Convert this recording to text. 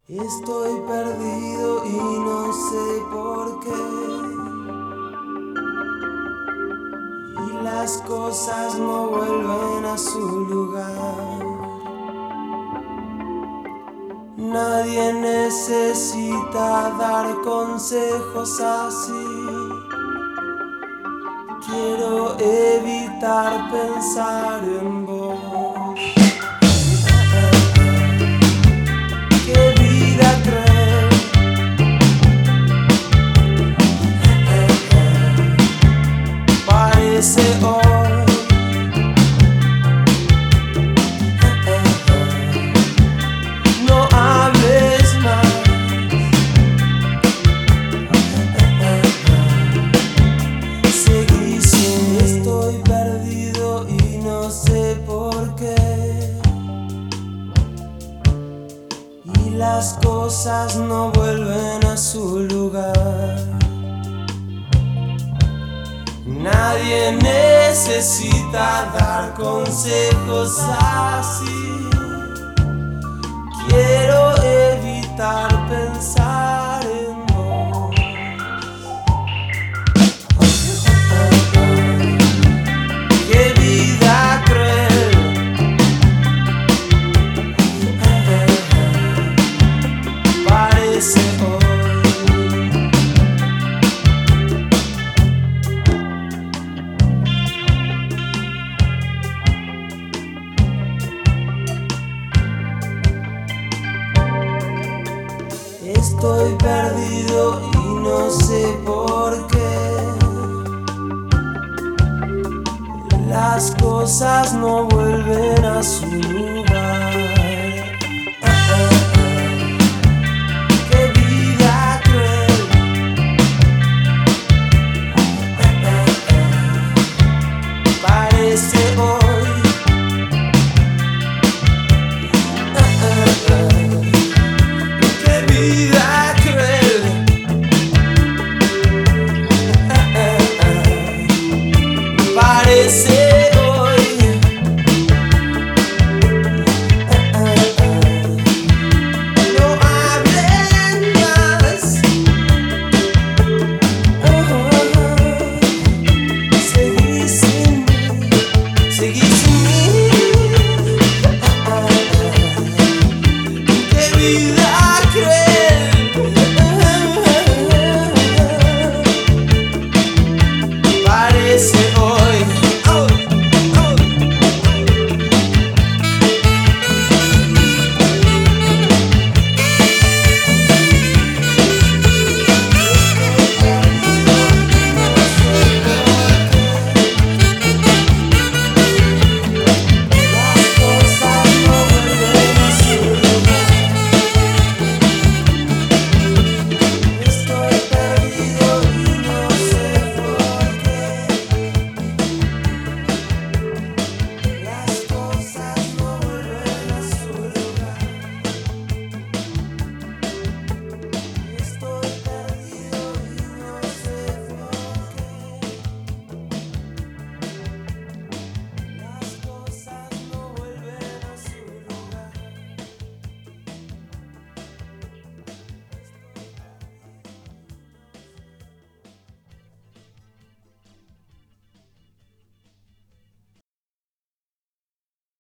Estoy perdido y no sé por qué. Y las cosas no vuelven a su lugar. Nadie necesita dar consejos así. Quiero evitar pensar en vos. Qué vida cruel. Parece hoy. No hables más. Seguí sin mí. Estoy perdido y no sé por qué. Y las cosas no vuelven a su lugar. Nadie necesita dar consejos así. Quiero evitar pensar en vos. Qué vida cruel. Parece hoy. Estoy perdido y no sé por qué. Las cosas no vuelven a su lugar. Qué vida cruel. Parece hoy. Qué vida cruel. Parece hoy. No hablen más. Seguí sin mí. Seguí sin mí. Qué vida.